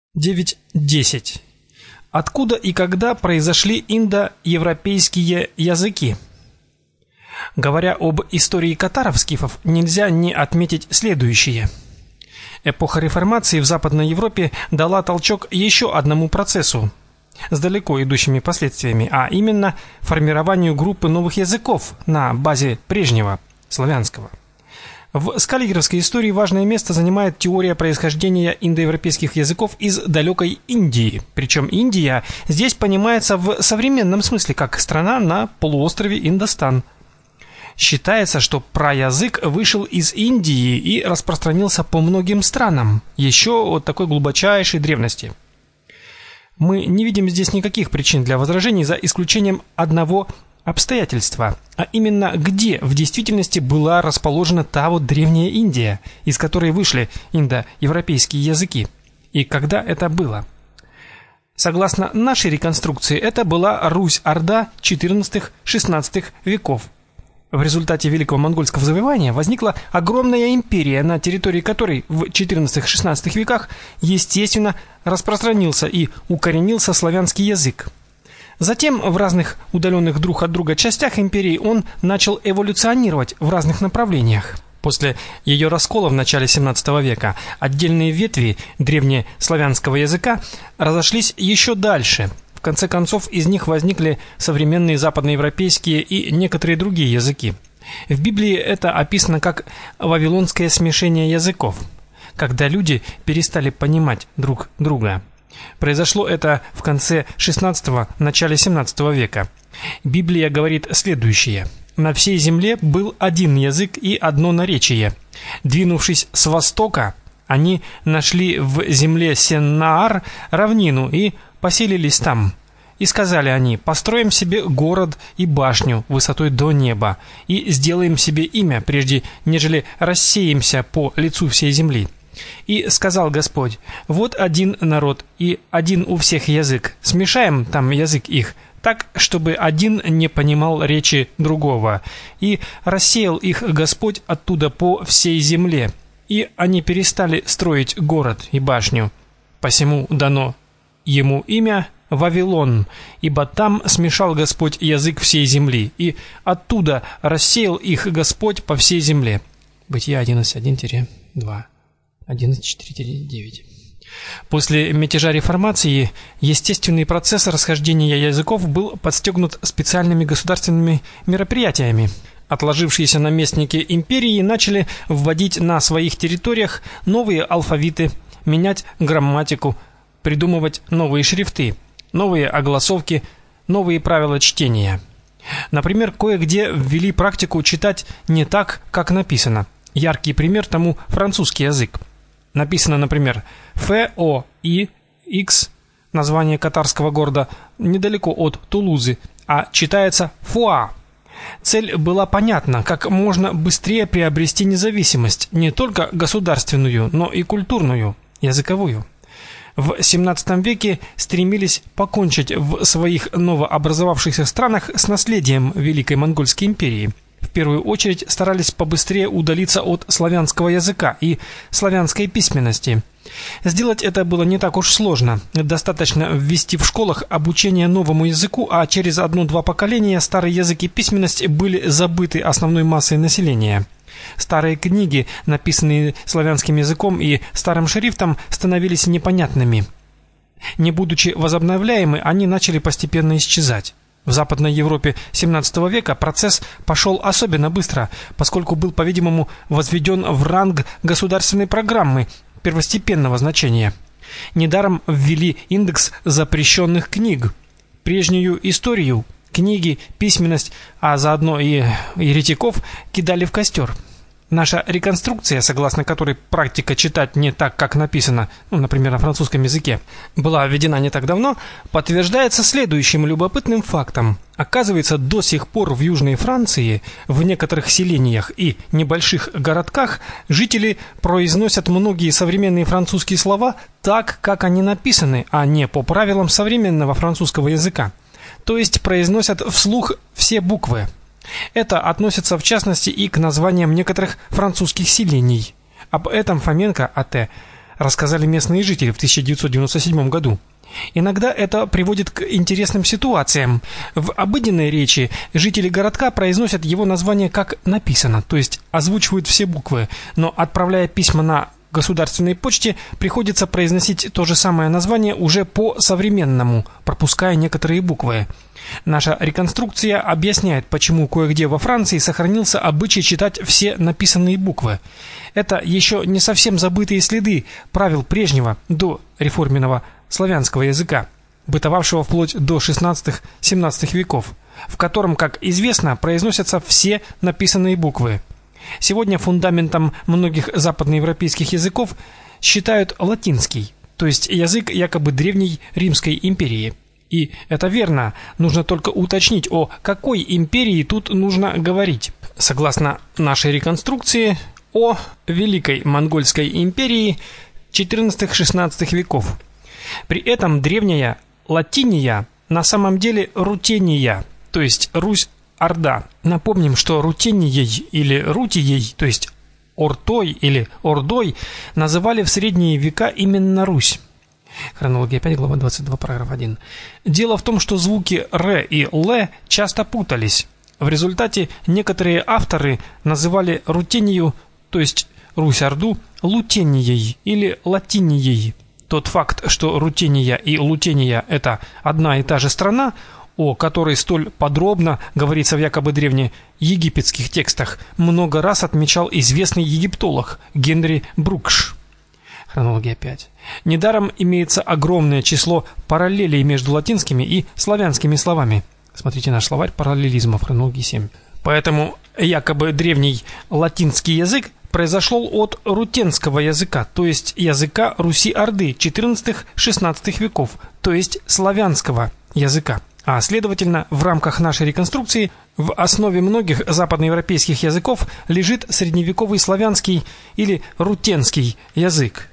9.10. Откуда и когда произошли индоевропейские языки? Говоря об истории катаров-скифов, нельзя не отметить следующее. Эпоха реформации в Западной Европе дала толчок еще одному процессу с далеко идущими последствиями, а именно формированию группы новых языков на базе прежнего славянского. В скаллигеровской истории важное место занимает теория происхождения индоевропейских языков из далекой Индии. Причем Индия здесь понимается в современном смысле как страна на полуострове Индостан. Считается, что праязык вышел из Индии и распространился по многим странам, еще от такой глубочайшей древности. Мы не видим здесь никаких причин для возражений, за исключением одного обстоятельства, а именно где в действительности была расположена та вот древняя Индия, из которой вышли индоевропейские языки, и когда это было. Согласно нашей реконструкции, это была Русь-Орда XIV-XVI веков. В результате Великого монгольского завоевания возникла огромная империя, на территории которой в XIV-XVI веках естественно распространился и укоренился славянский язык. Затем в разных удаленных друг от друга частях империи он начал эволюционировать в разных направлениях. После ее раскола в начале XVII века отдельные ветви древнеславянского языка разошлись еще дальше. В конце концов, из них возникли современные западноевропейские и некоторые другие языки. В Библии это описано как вавилонское смешение языков, когда люди перестали понимать друг друга. Произошло это в конце XVI – начале XVII века. Библия говорит следующее: «На всей земле был один язык и одно наречие. Двинувшись с востока, они нашли в земле Сеннаар равнину и поселились там. И сказали они: построим себе город и башню высотой до неба, и сделаем себе имя, прежде нежели рассеемся по лицу всей земли. И сказал Господь: вот один народ и один у всех язык, смешаем там язык их, так, чтобы один не понимал речи другого. И рассеял их Господь оттуда по всей земле, и они перестали строить город и башню. Посему дано ему имя Вавилон, ибо там смешал Господь язык всей земли, и оттуда рассеял их Господь по всей земле». Бытие 11.1-2, 11.4-9. После мятежа реформации естественный процесс расхождения языков был подстегнут специальными государственными мероприятиями. Отложившиеся наместники империи начали вводить на своих территориях новые алфавиты, менять грамматику, придумывать новые шрифты, новые огласовки, новые правила чтения. Например, кое-где ввели практику читать не так, как написано. Яркий пример тому французский язык. Написано, например, Ф-О-И-X, название катарского города, недалеко от Тулузы, а читается Фуа. Цель была понятна: как можно быстрее приобрести независимость, не только государственную, но и культурную, языковую. В XVII веке стремились покончить в своих новообразовавшихся странах с наследием Великой Монгольской империи. В первую очередь старались побыстрее удалиться от славянского языка и славянской письменности. Сделать это было не так уж сложно. Достаточно ввести в школах обучение новому языку, а через 1-2 поколения старый язык и письменность были забыты основной массой населения. Старые книги, написанные славянским языком и старым шрифтом, становились непонятными. Не будучи возобновляемы, они начали постепенно исчезать. В Западной Европе XVII века процесс пошел особенно быстро, поскольку был, по-видимому, возведен в ранг государственной программы первостепенного значения. Недаром ввели индекс запрещенных книг. Прежнюю историю, книги, письменность, а заодно и еретиков кидали в костер. Наша реконструкция, согласно которой практика читать не так, как написано, например, на французском языке, была введена не так давно, подтверждается следующим любопытным фактом. Оказывается, до сих пор в Южной Франции, в некоторых селениях и небольших городках, жители произносят многие современные французские слова так, как они написаны, а не по правилам современного французского языка. То есть произносят вслух все буквы. Это относится в частности и к названиям некоторых французских селений. Об этом Фоменко А.Т. рассказали местные жители в 1997 году. Иногда это приводит к интересным ситуациям. В обыденной речи жители городка произносят его название как написано, то есть озвучивают все буквы, но отправляя письма на государственной почте, приходится произносить то же самое название уже по-современному, пропуская некоторые буквы. Наша реконструкция объясняет, почему кое-где во Франции сохранился обычай читать все написанные буквы. Это еще не совсем забытые следы правил прежнего, до реформенного славянского языка, бытовавшего вплоть до 16-17 веков, в котором, как известно, произносятся все написанные буквы. Сегодня фундаментом многих западноевропейских языков считают латинский, то есть язык якобы древней Римской империи. И это верно, нужно только уточнить, о какой империи тут нужно говорить. Согласно нашей реконструкции, о Великой Монгольской империи XIV-XVI веков. При этом древняя Латиния на самом деле Рутения, то есть Русь-Орда. Напомним, что Рутенией или Рутией, то есть Ортой или Ордой, называли в средние века именно Русь. Хронология 5, глава 22, параграф 1. Дело в том, что звуки «р» и «л» часто путались. В результате некоторые авторы называли Рутению, то есть Русь-Орду, Лутенией или Латинией. Тот факт, что Рутения и Лутения – это одна и та же страна, о которой столь подробно говорится в якобы древнеегипетских текстах, много раз отмечал известный египтолог Генри Брукш. Хронология 5. Недаром имеется огромное число параллелей между латинскими и славянскими словами. Смотрите наш словарь параллелизмов, хронология 7. Поэтому якобы древний латинский язык произошел от рутенского языка, то есть языка Руси-Орды XIV-XVI веков, то есть славянского языка. А следовательно, в рамках нашей реконструкции в основе многих западноевропейских языков лежит средневековый славянский или рутенский язык.